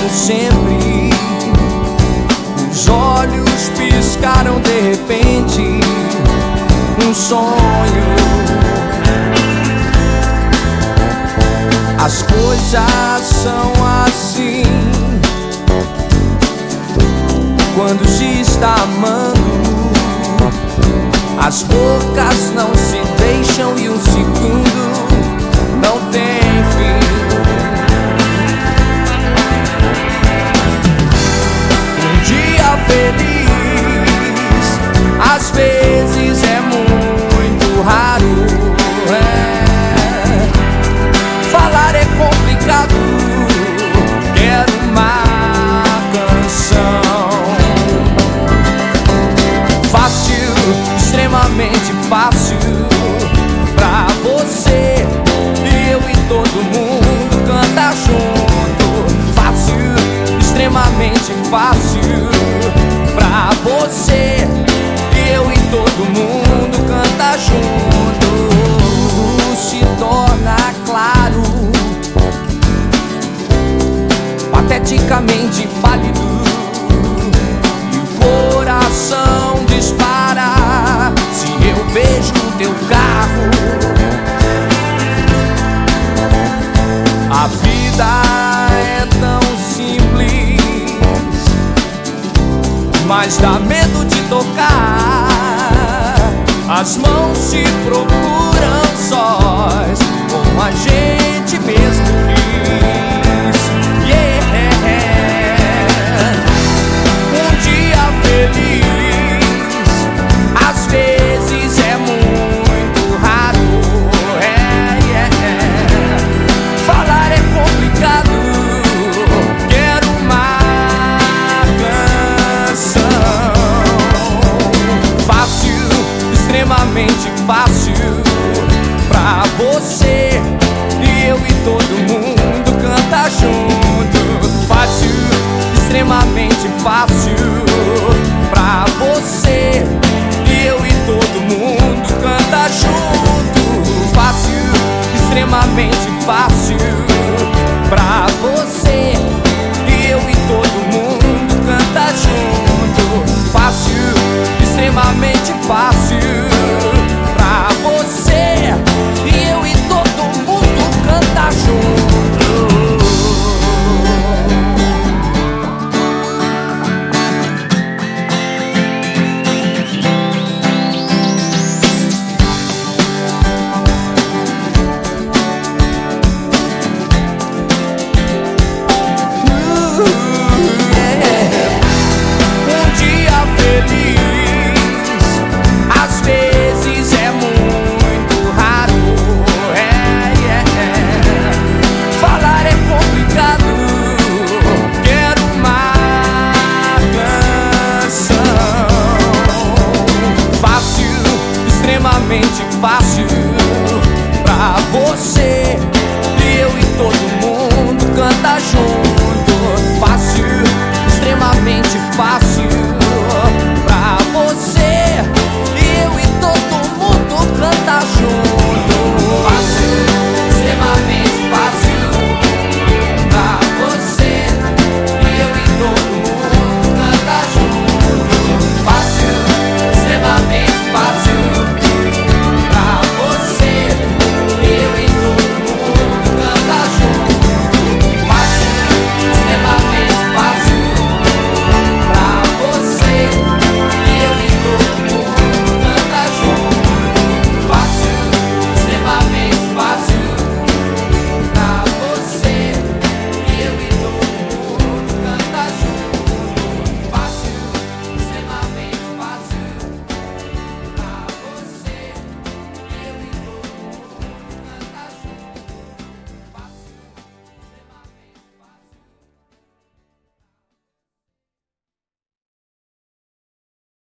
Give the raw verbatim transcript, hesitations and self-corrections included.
sempre. Os olhos piscaram de repente, um sonho. As coisas são assim quando se está amando. As bocas não se deixam e um segundo não tem fim. Um dia feliz às vezes é muito raro. É. Falar é complicado. Quero uma canção fácil, extremamente fácil pra você e eu e todo mundo canta junto. Fácil, extremamente fácil pra você e eu e todo mundo canta junto. Se torna claro, pateticamente pálido, e o coração dispara se eu vejo o teu carro. A vida é tão simples, mas dá medo de tocar. As mãos se procuram sós, como a gente mesmo quis. Yeah. Um dia feliz às vezes é muito raro. É, yeah. Falar é complicado. Quero uma canção fácil, extremamente fácil pra você e eu e todo mundo canta junto. Fácil, extremamente fácil pra você e eu e todo mundo canta junto. Fácil, extremamente fácil pra